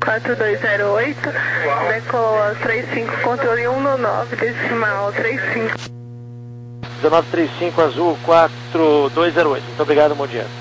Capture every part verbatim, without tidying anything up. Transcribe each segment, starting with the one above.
quatro dois zero oito, decola três cinco, controle um nove, decimal três cinco. dezenove trinta e cinco, azul, quatro dois zero oito. Muito obrigado, bom dia.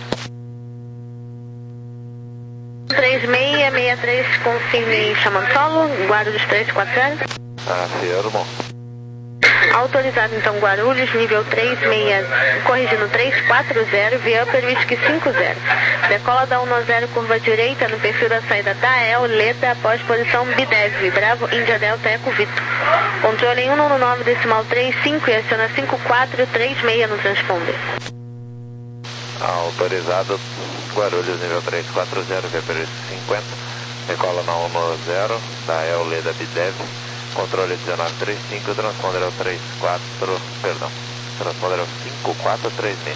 três seis seis três, confirme em Chamantolo, Guarulhos três quatro zero. Afirmo. Autorizado então Guarulhos, nível três seis, corrigindo três quatro zero, via Upper Whisky cinco zero. Decola da um zero, curva direita, no perfil da saída da E L, Leda, após posição B D E V, Bravo, Índia Delta, Eco Vito. Controle um nove, decimal três cinco e aciona cinco quatro três seis no transponder. Autorizado Guarulhos, nível três quatro zero, via Upper Whisky cinquenta. Decola na um zero, da E L, Leda, B D E V. Controle dezenove trinta e cinco, transponder é o três quatro, perdão, transponder é o cinco quatro três seis.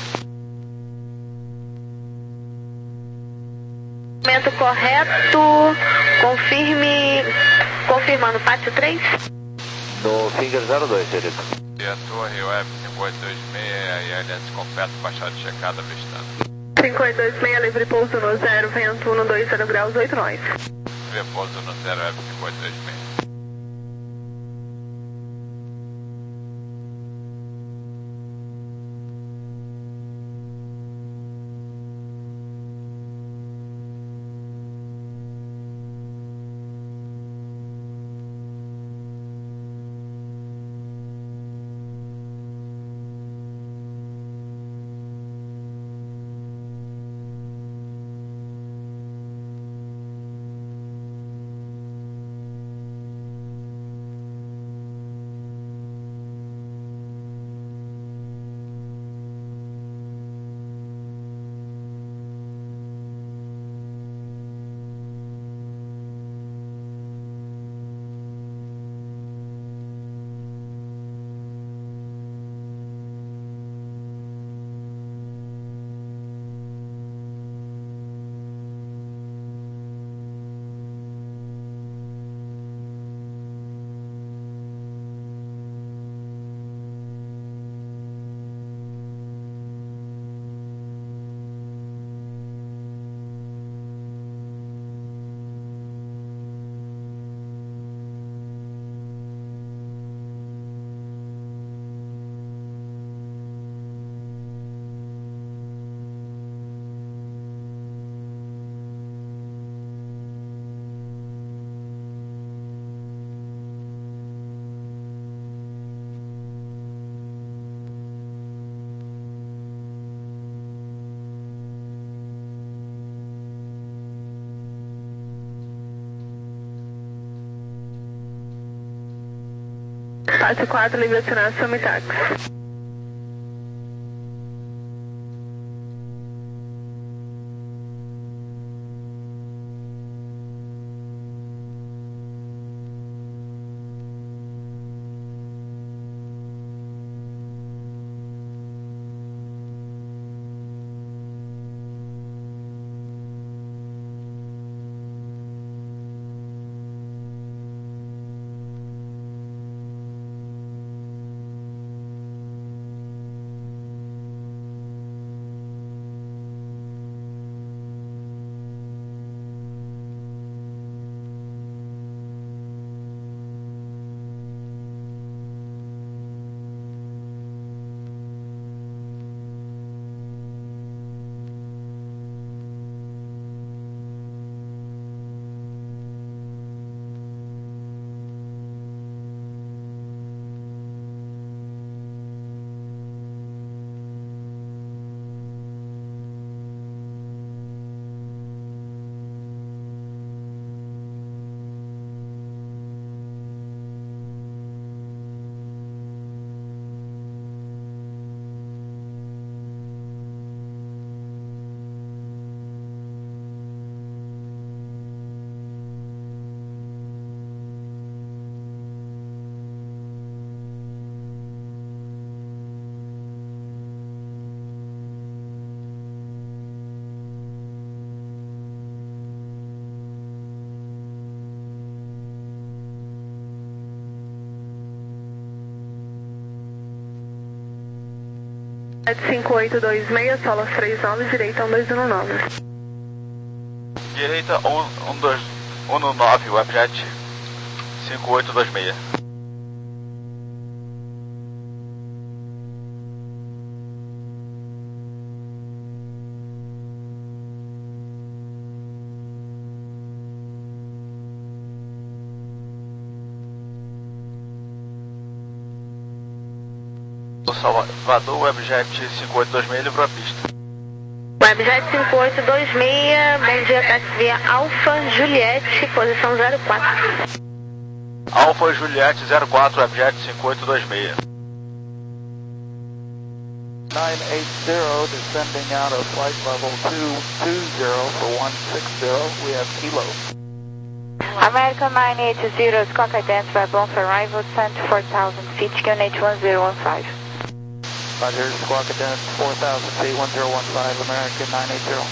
Momento correto, confirme, confirmando, pátio três. No Finger zero dois, querido. E a torre web cinco oito dois seis e a aliança completa, baixada checada, avistando. cinco oito dois seis, livre pouso no zero, vento um dois zero graus, oito nós. Livre pouso no zero web cinco oito dois seis. Pátio quatro, livre acionar Sumitax. cinco oito dois seis, solas três nove, direita um dois um nove. Direita um dois um no nove, Webjet cinco oito dois seis. Salvador, Webjet cinco oito dois seis livrou a pista. Webjet cinco oito dois seis, bom dia, táxi via Alfa Juliette, posição zero quatro. Alfa Juliette zero quatro, Webjet cinco oito dois seis. nine eight zero, descending out of flight level two two zero for one six zero, we have kilo. American nine eight zero, Squawk identified, bound for arrival, descent four thousand feet, Q N H one zero one five. Roger, Squawk identified, four thousand feet, one zero one five, American nine eight zero.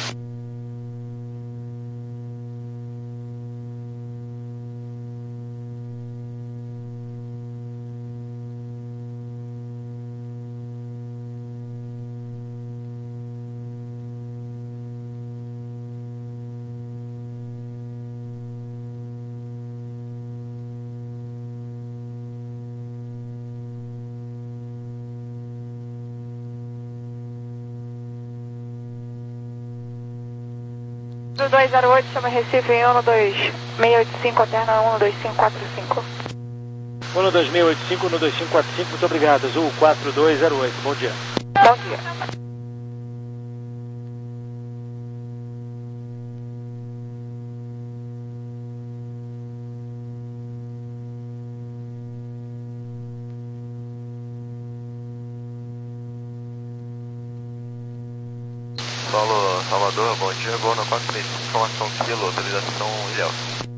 dois zero oito, chama Recife em um dois seis oito cinco, alterna um dois cinco quatro cinco. um dois seis oito cinco, um dois cinco quatro cinco, muito obrigado. Azul quatro dois zero oito, bom dia. Bom dia. Solo Salvador, bom dia, gol no quatro três cinco, informação quilo, autorização Ilhéus.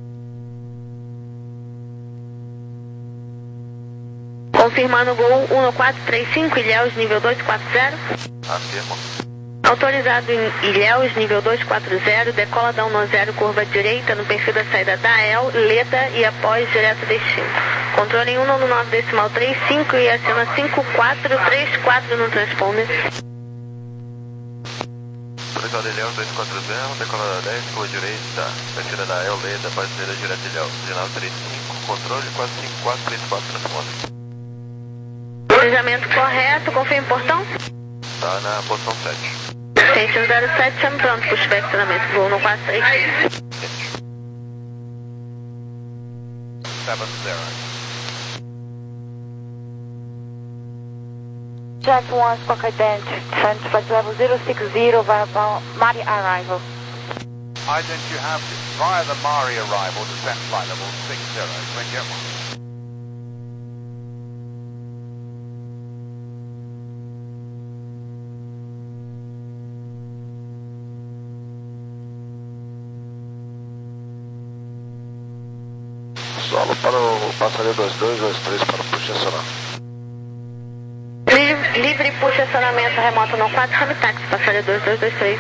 Confirmando o gol um quatro três cinco, Ilhéus, nível dois quatro zero. Afirmo. Autorizado em Ilhéus, nível dois quatro zero, decola da um zero, curva direita, no perfil da saída da A E L, Leda e após direto destino. Controle em um nove decimal trinta e cinco e acima cinco quatro três quatro no transponder. Autorizado Ilhéus dois quatro zero, decola da dez, curva direita, perfil da A E L, Leda, após saída direto Ilhéus. Sinal trinta e cinco, controle quatro cinco quatro três quatro transponder. Planejamento correto, confirme o portão. Tá na posição sete. Station zero sete, chame pronto, pushback, treinamento, voo no quatro três cinco. sete zero. Jet one, Squawk identified, descent flight level zero six zero via Mari arrival. Ident you have via the Mari arrival, descent flight level six zero, twin jet one. Solo para o passageiro dois dois dois três para o push acionar. Livre, livre push acionamento remoto no quatro, chame táxi, passageiro dois dois dois três.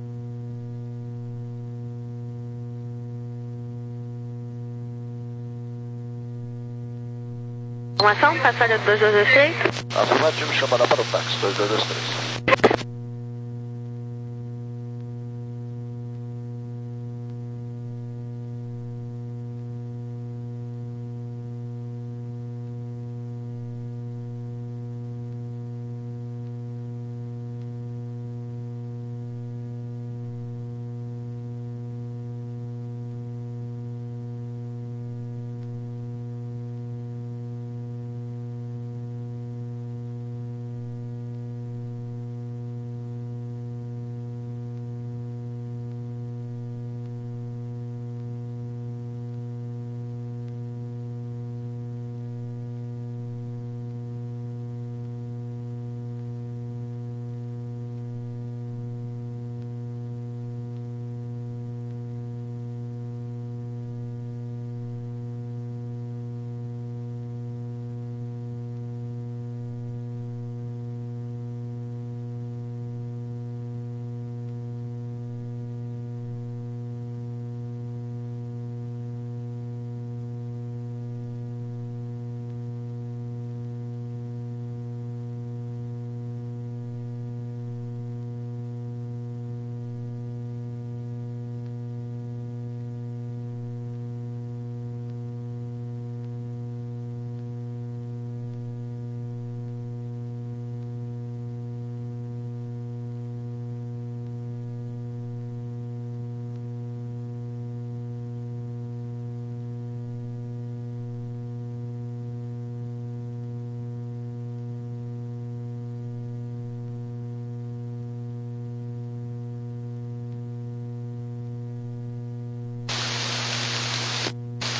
Informação, passageiro dois dois dois três. Afirmativo, chamará para o táxi dois dois dois três.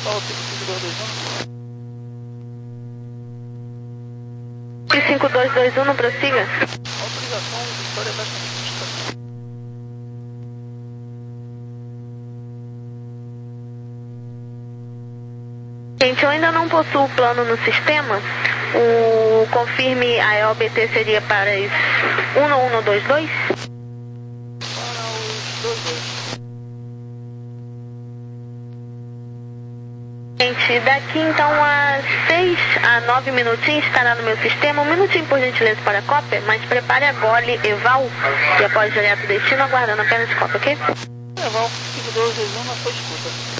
Paulo cinco cinco dois dois um. cinco dois dois um, não prossiga? Autorização, Vitória Western. Gente, eu ainda não possuo o plano no sistema. O confirme a E O B T seria para os um um dois dois? Para os dois dois. Gente, daqui então a seis a nove minutinhos estará no meu sistema. Um minutinho, por gentileza, para a cópia, mas prepare a gole Eval e após direto destino, aguardando apenas cópia, ok? Eval cinco dois dois um na sua escuta.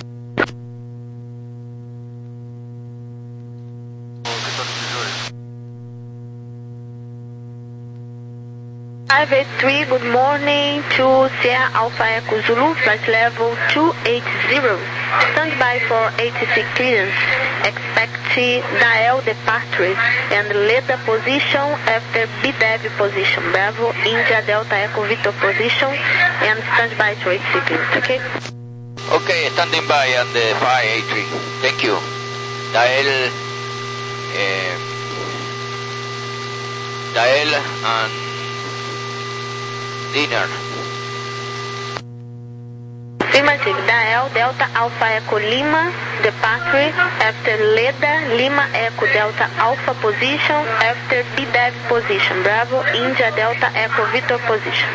five eight three, good morning to Sierra Alpha Echo Zulu, flight level two eight zero. Stand by for A T C clearance. Expect Dael departure and Leda position after B D E V position. Bravo, India Delta Echo Victor position and stand by to A T C clearance, okay? Okay, standing by on the five eight three. Thank you. Dael, eh, Dael and dinner. Affirmative. Dael Delta Alpha Echo Lima departure after Leda Lima Echo Delta Alpha position after B D E V position. Bravo, India Delta Echo Victor position.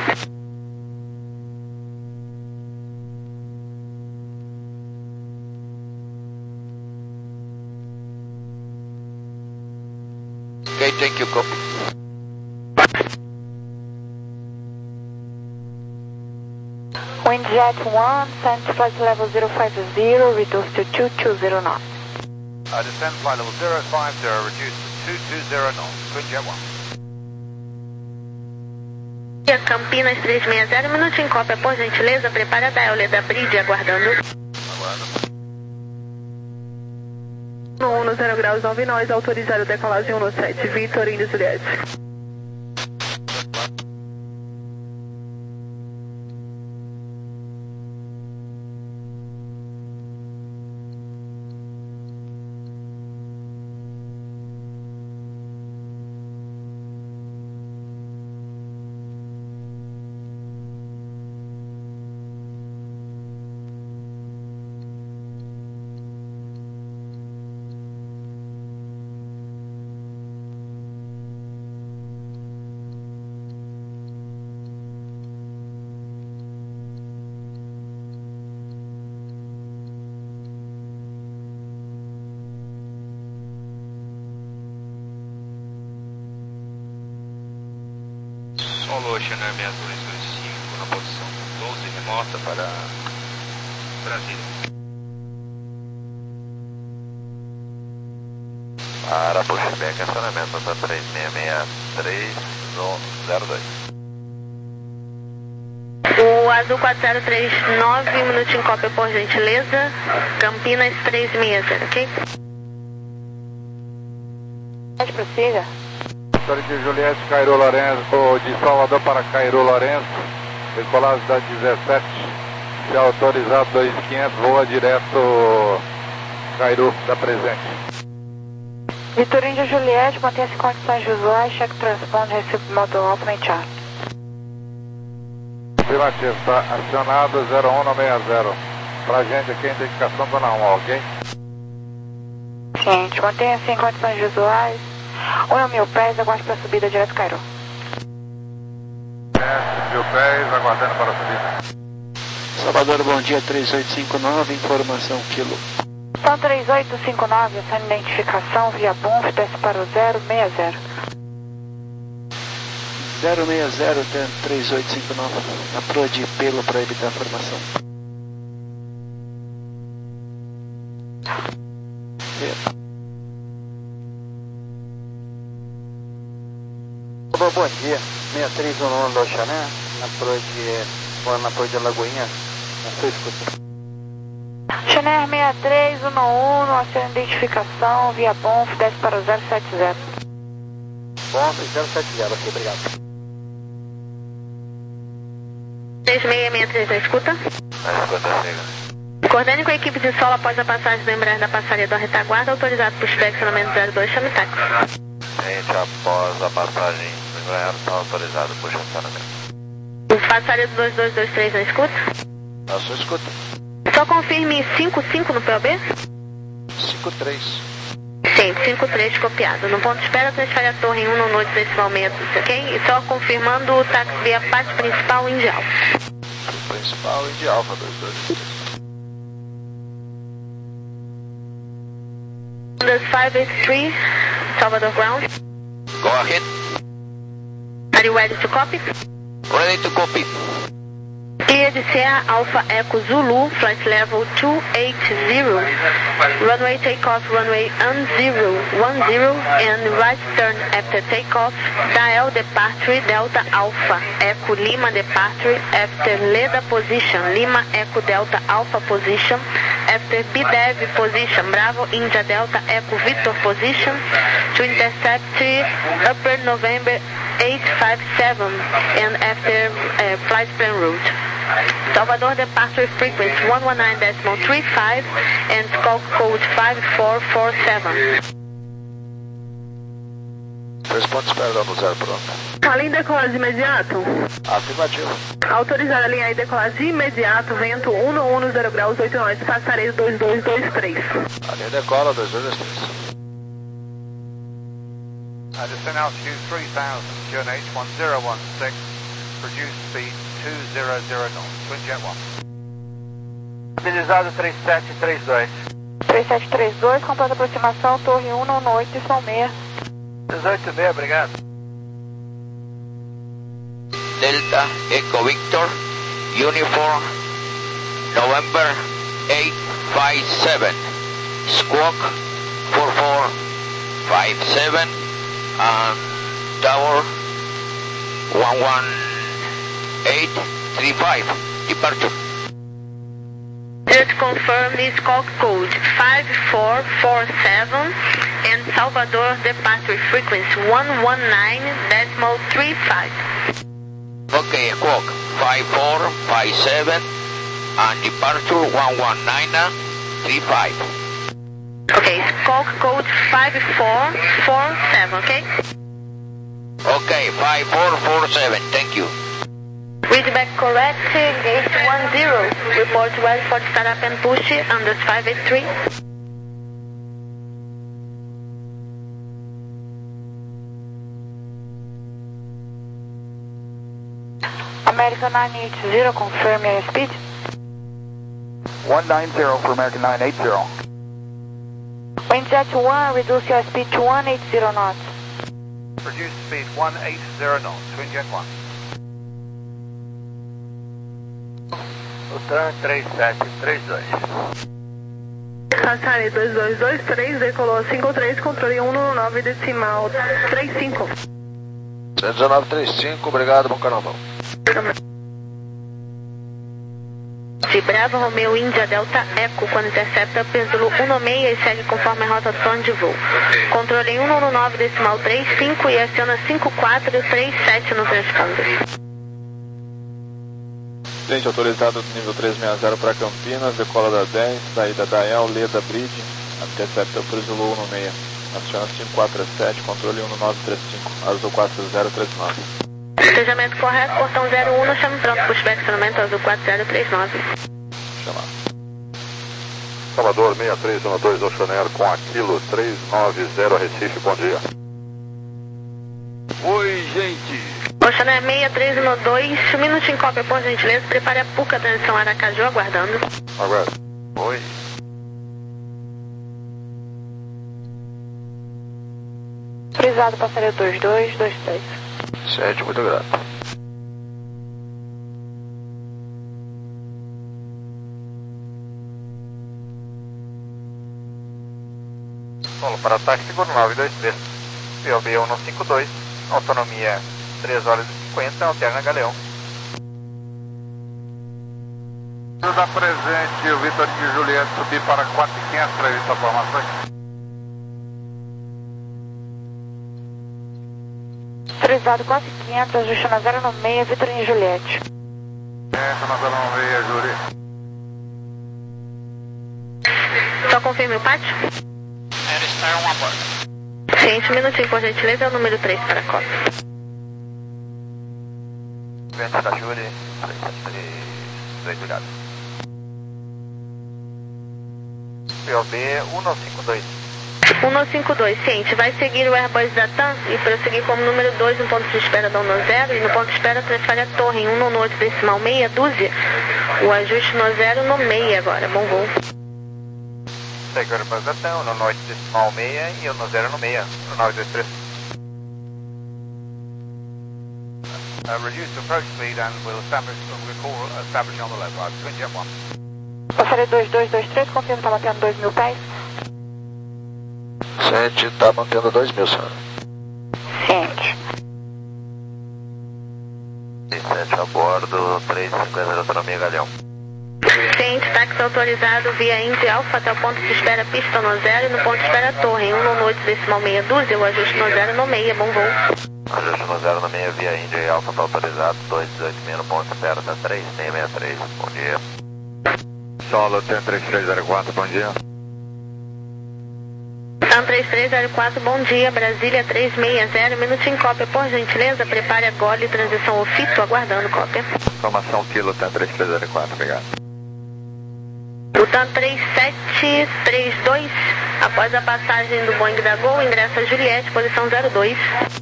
Okay, thank you, copy. Windjet one, send flight level zero five zero, reduced to two two zero knots. Uh, descend flight level zero five zero, reduced to two two zero knots. Windjet one. Campinas três seis zero, minuto em cópia, por gentileza, prepare a Dael da Bridge, aguardando. Aguardando. um no zero graus nove nós, autorizado decolagem um no sete, Vitor Indy Juliette. Solo Chanel seis dois dois cinco na posição doze remota para Brasília. Para pushback, acionamento da três seis seis três no zero dois. O Azul quatro zero três nove, um minuto em cópia, por gentileza. Campinas três seis zero, ok? Pode prossiga. Vitória de Juliette, Cairo Lourenço, de Salvador para Cairo Lourenço, decolagem da dezessete, se autorizado dois mil e quinhentos, voa direto Cairo, da presente. Vitor Indy Juliette, mantenha-se em condições visuais, cheque transponder, recibo modo alto, chart. Afirmativo, está acionado zero um no seis zero. Pra gente aqui a identificação do Dona um, ok? Gente, mantenha-se em condições visuais. um mil pés, aguarde para a subida direto Cairo. Mil pés, aguardando para a subida. Salvador, bom dia, três oito cinco nove, informação quilo. São três oito cinco nove, essa identificação via B U N F, desce para o zero seis zero. zero seis zero, três oito cinco nove, na proa de pelo para evitar a formação. É. Bom dia, seis três um nove do Xané, na proa de, na proa de Lagoinha, na sua escuta. Xané seis três um um, a sua identificação via B U N F, desce para o zero sete zero. B U N F zero sete zero, ok, obrigado. três seis seis três, na escuta? Na escuta, siga. Coordene com a equipe de solo após a passagem do Embraer da passaria da retaguarda, autorizado por inspecionamento zero dois, chame táxi. Gente, após a passagem do Embraer, está autorizado por estacionamento. Passaria do dois dois dois três na escuta? Na sua escuta. Só confirme cinco cinco no P O B? cinco três. Sim, cinco três copiado. No ponto de espera, transfere a torre em um no noite decimal metros, ok? E só confirmando o táxi via parte principal Indy Alpha. Principal Indy Alpha dois dois três. five eight three, Salvador Ground. Go ahead. Are you ready to copy? Ready to copy. Clear de Sierra Alpha Echo Zulu, flight level two eight zero. Runway takeoff, runway one zero one zero, and right turn after takeoff. Dial departure Delta Alpha Echo Lima departure after Leda position. Lima Echo Delta Alpha position after B D E V position. Bravo India Delta Echo Victor position to intercept Upper November eight five seven and after uh, flight plan route. Salvador departure frequency one one nine point three five and scope code five four four seven. Responde espera no zero pronto. A linha decolagem imediato. Afirmativo. Autorizada a linha aí decolagem imediato, vento um no um no zero graus, oito nós, passareio dois dois dois três. A linha decola dois dois dois três. Uh, descend altitude three thousand, Q N H one zero one six, produce speed two zero zero knots, twin jet one. Habilitado três sete três dois. três sete três dois, completa aproximação, torre um no noite, decimal seis. dezoito e meio, obrigado. Delta Echo Victor, Uniform, November eight five seven, Squawk four four five seven, and Tower one one eight three five, departure. Just confirm is scope code five four four seven and Salvador departure frequency one one nine point three five. Okay, Squawk five four five seven and departure one one nine three five. Okay, scope code five four four seven, okay? Okay, five four four seven, thank you. Readback correct, gate one zero. Report well for startup and push under five eight three. American nine eight zero, confirm your speed. one nine zero for American nine eight zero. Windjet one, reduce your speed to one eight zero knots. Produce speed one eight zero knots, twin jet one. Ultran três sete três dois. Passareio dois dois dois três, decolou cinco três, controle um no nove decimal três cinco. cento e dezenove trinta e cinco, obrigado, bom carnaval. De Bravo Romeo India Delta Echo, quando intercepta Pêndulo um no seis e segue conforme a rota do plano de voo. Controle um no nove decimal três cinco e aciona cinco quatro três sete no transponder. Gente, autorizado do nível trezentos e sessenta para Campinas, decola da dez, saída da El, Leda Bridge, intercepta o Zulu um no seis, aciona cinco quatro sete, controle um no nove três cinco, azul quatro zero três nove. Despejamento correto, portão zero um, no chame pronto, pushback acionamento azul quatro zero três nove. Chamar. Salvador seis três um dois Oceanair com Aquilo três nove zero Recife, bom dia. Oi, gente. Oceanair seis três um dois, um minuto em cópia, por gentileza, prepare a Puca, transição Aracaju, aguardando. Aguardo. Oi. Autorizado, passareio dois dois dois três. Sete, muito grato. Solo para táxi, seguro nove dois três. P O B um cinco dois, autonomia três horas e cinquenta, alterna Galeão. Da presente, o Vitor de Juliette subir para quatro mil e quinhentos para evitar formações. Autorizado quatro mil e quinhentos, ajuste na zero no seis, Vitor em Juliette. É, na zero no seis, Júri. confirme o pátio. Eles estão a bordo. Ciente, um minutinho, por gentileza, é o número três para a Copa. Vento da Júlia, três sete três, dois, obrigado. P O B um cinco dois. um cinco dois, ciente. Vai seguir o Airbus da TAM e prosseguir como número dois no ponto de espera da um zero. E no ponto de espera transfere a torre em um oito decimal meia dúzia. O ajuste no zero no meia agora. Bom voo. Segue o Airbus da TAM, um oito decimal meia e um zero no meia. um nove dois três. Uh, reduce approach speed and we'll establish, we'll call establish on the left. Right, twin jet one. Passaria dois dois dois três, confirmo, está mantendo dois mil pés. Ciente, está mantendo dois mil, senhor. Ciente. sete a bordo, três cinquenta de autonomia, Galeão. Ciente, táxi autorizado via Indy Alpha até o ponto de espera pista no zero e no ponto de espera torre em um oito decimal meia dúzia. O ajuste no zero no meia. Bom voo. Ajuste no zero no meia via Indy Alpha está autorizado, dois dezoito meia no ponto de espera da três seis seis três. Bom dia. Solo T três três zero quatro, bom dia. TAM três três zero quatro, bom dia. Brasília três seis zero, minutinho cópia, por gentileza. Prepare a gole, transição ao fito, aguardando cópia. Informação Kilo T três três zero quatro, obrigado. O TAM três sete três dois, após a passagem do Boeing da Gol, ingressa Juliette, posição zero dois.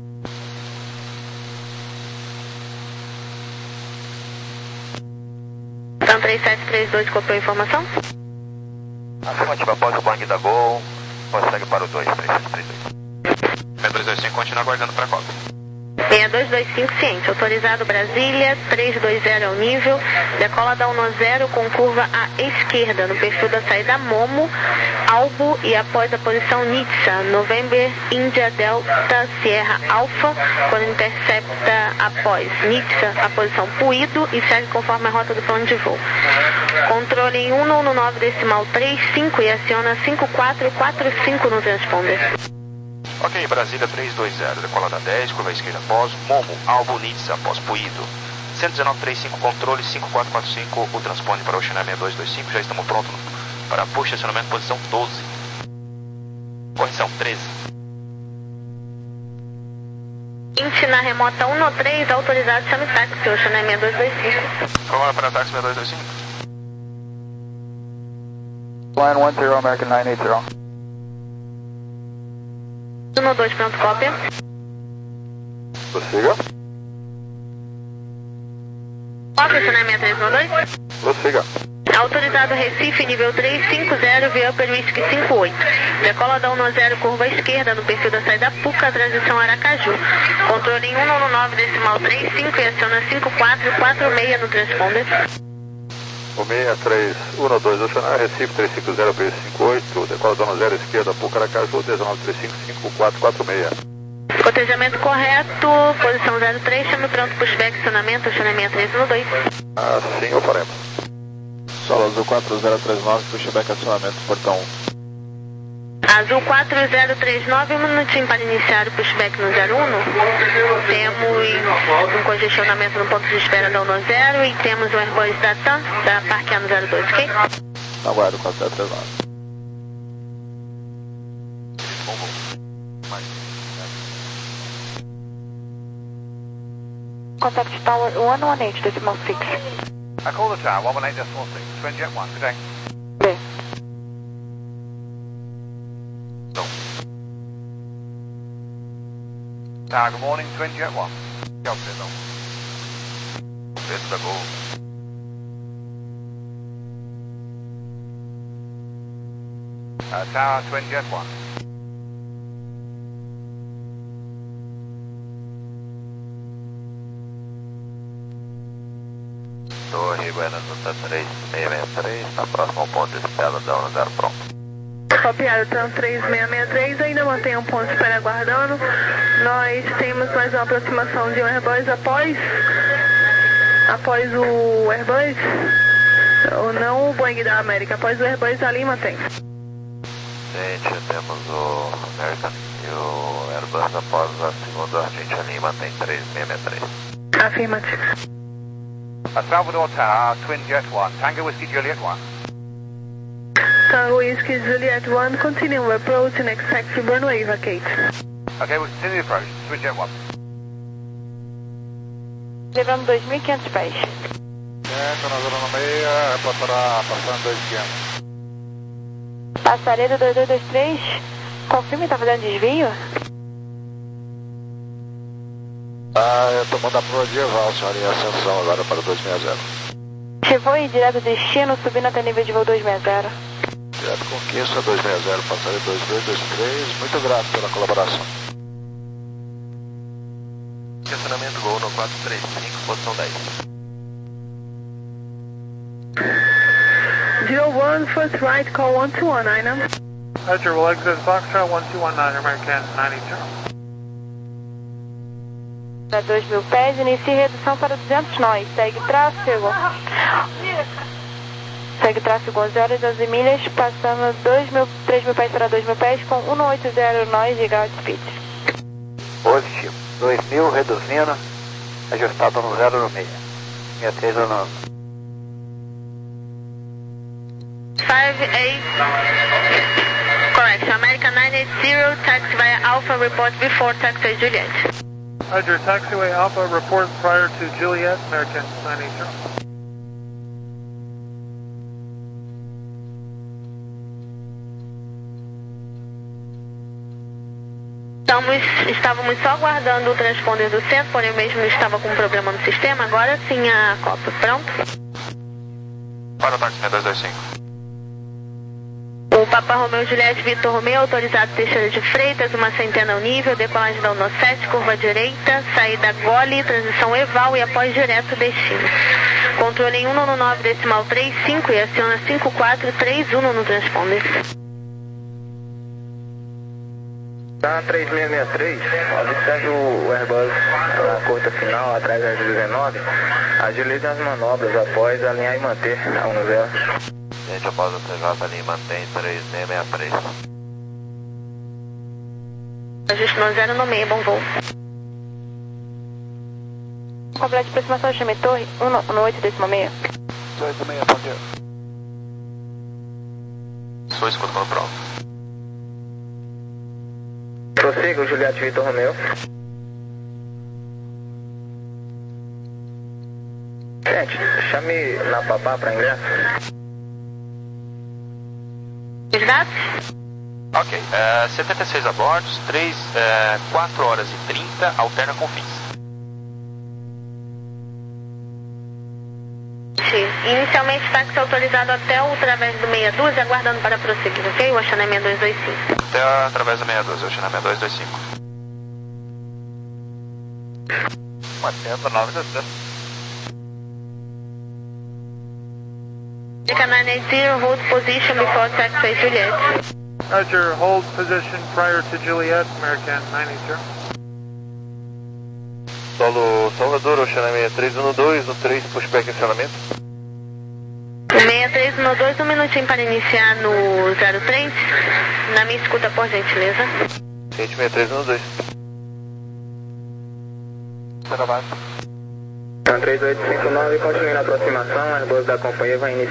TAM três sete três dois, copiou a informação? Afirmativa, após o Boeing da Gol, consegue para o dois três sete três dois. seis dois dois cinco, continua aguardando para a Copa. seis dois dois cinco, ciente. Autorizado Brasília, três dois zero ao nível. Decola da um zero com curva à esquerda, no perfil da saída Momo, Albo e após a posição Nitsa, November, India, Delta, Sierra, Alpha, quando intercepta após Nitsa a posição Puído e segue conforme a rota do plano de voo. Controle em um nove decimal três cinco e aciona cinco quatro quatro cinco no transponder. Ok, Brasília três dois zero, decola da dez, curva esquerda após Momo, Albo, Nitsa, após Puído. cento e dezenove trinta e cinco, controle cinco quatro quatro cinco, o transponder para o Oceania seis dois dois cinco, já estamos prontos para push, estacionamento posição doze. Correção treze. vinte na remota um três, autorizado, chame táxi, Oceania seis dois dois cinco. Vamos para táxi seis dois dois cinco. Line one zero, American nine eight zero. um dois, pronto, cópia. Prossiga. Cópia, Oceania seis três um dois. Prossiga. Autorizado Recife, nível três cinco zero, via Upper Whisky cinco oito. Decola da um zero, curva esquerda, no perfil da saída Puca, transição Aracaju. Controle em um nove decimal três cinco e aciona cinco quatro quatro seis no transponder. O seis três um dois, Oceania, Recife três cinco zero, P cinco oito, decola da um zero, esquerda, Puca, Aracaju, dezenove três cinco cinco quatro quatro seis. Cotejamento correto, posição zero três, chame pronto, pushback, acionamento, Oceania seis três um dois. Assim o faremos. Solo Azul quatro zero três nove, pushback, acionamento, portão um. Azul quatro zero três nove, um minutinho para iniciar o pushback no zero um. Temos um congestionamento no ponto de espera da um zero e temos o Airbus da TAM, da parquear no zero dois, ok? Aguardo quatro zero três nove. Contact Tower one one eight decimal six. I call the tower one one eight decimal six, twin jet one, good day. B. Tower, good morning, twin jet one. Go, Sizzle. Sizzle, go. Uh, tower, twin jet one. Torre Buenas Nota três seis seis três, está próximo ao ponto de espera da um zero, pronto. Copiado, TAM três seis seis três, ainda mantém um ponto de espera aguardando. Nós temos mais uma aproximação de um Airbus após, após o Airbus, ou não o Boeing da América, após o Airbus da Lima tem. Gente, temos o American e o Airbus após a segunda Argentina Lima tem três seis seis três. Afirmativo. A Salvador Tower, Twin Jet one, Tango Whiskey Juliet one. Star Whiskey Juliet one, continue approach and expect to runway vacate. Ok, we continue approach, switch at one. Levando dois mil e quinhentos pés. Certo, na zona no meia, reportará passando dois mil e quinhentos. Passaredo dois dois dois três, confirme, tá fazendo desvio? Ah, eu tô mandando a prova de Eval, senhora, em ascensão agora para dois seis zero. Chegou e direto destino, subindo até nível de voo dois seis zero. Direto conquista dois seis zero, passaredo dois dois dois três, muito grato pela colaboração. Estacionamento Gol no quatro três cinco, posição dez. zero one, first right, call one two one nine. Roger, we'll exit Foxtrot one two one nine, American nine eight zero. Para dois mil pés, inicie redução para duzentos nós, segue tráfego. Segue tráfego onze horas, doze milhas, passando dois mil, três mil pés para dois mil pés com cento e oitenta nós de ground speed. Positivo, dois mil reduzindo, ajustado no zero no meio, sessenta e três no nove. five eight, correction, American nine eight zero, taxi via Alpha, report before taxi Juliet. Roger, taxiway Alpha, report prior to Juliet, American nine eight zero. Estamos, estávamos só aguardando o transponder do centro, porém mesmo estava com um problema no sistema, agora sim a Copa. Pronto? Para o táxi seis dois dois cinco. O Papa Romeu Juliette Vitor Romeu, autorizado Teixeira de Freitas, uma centena ao nível, decolagem da Uno sete, curva direita, saída Gole, transição Eval e após direto destino. Controle em cento e nove decimal trinta e cinco e aciona cinco quatro três um no transponder. Tá três seis seis três, observe o Airbus na curta final, atrás da dezenove, agilize as manobras após alinhar e manter a um zero. Gente, após o T J ali, mantém três seis seis três. Ajuste no zero no meio, bom voo. Complete aproximação, chame torre, um no oito decimal meio. oito meia, bom dia. Sou escuta para o prova. Prossiga o Juliette Vitor Romeu. Gente, chame na papá para ingresso. Os dados? Ok, uh, setenta e seis a bordo, três, uh, quatro horas e trinta, alterna com fins. Inicialmente táxi autorizado até o através do meia dúzia, aguardando para prosseguir, ok? O Oceanemia dois dois cinco. Até através do meia dúzia, Oceanemia dois dois cinco. Mantendo nove dois três. American nine eight zero, hold position before taxi Juliet. Roger, hold position prior to Juliet, American nine eight zero. Solo Salvador, Oceanemia três um dois, no três, pushback acionamento. seis três um dois, um minutinho para iniciar no zero três. Na minha escuta, por gentileza. seis três um dois. Então três oito cinco nove, continue na aproximação, Airbus da companhia vai iniciar.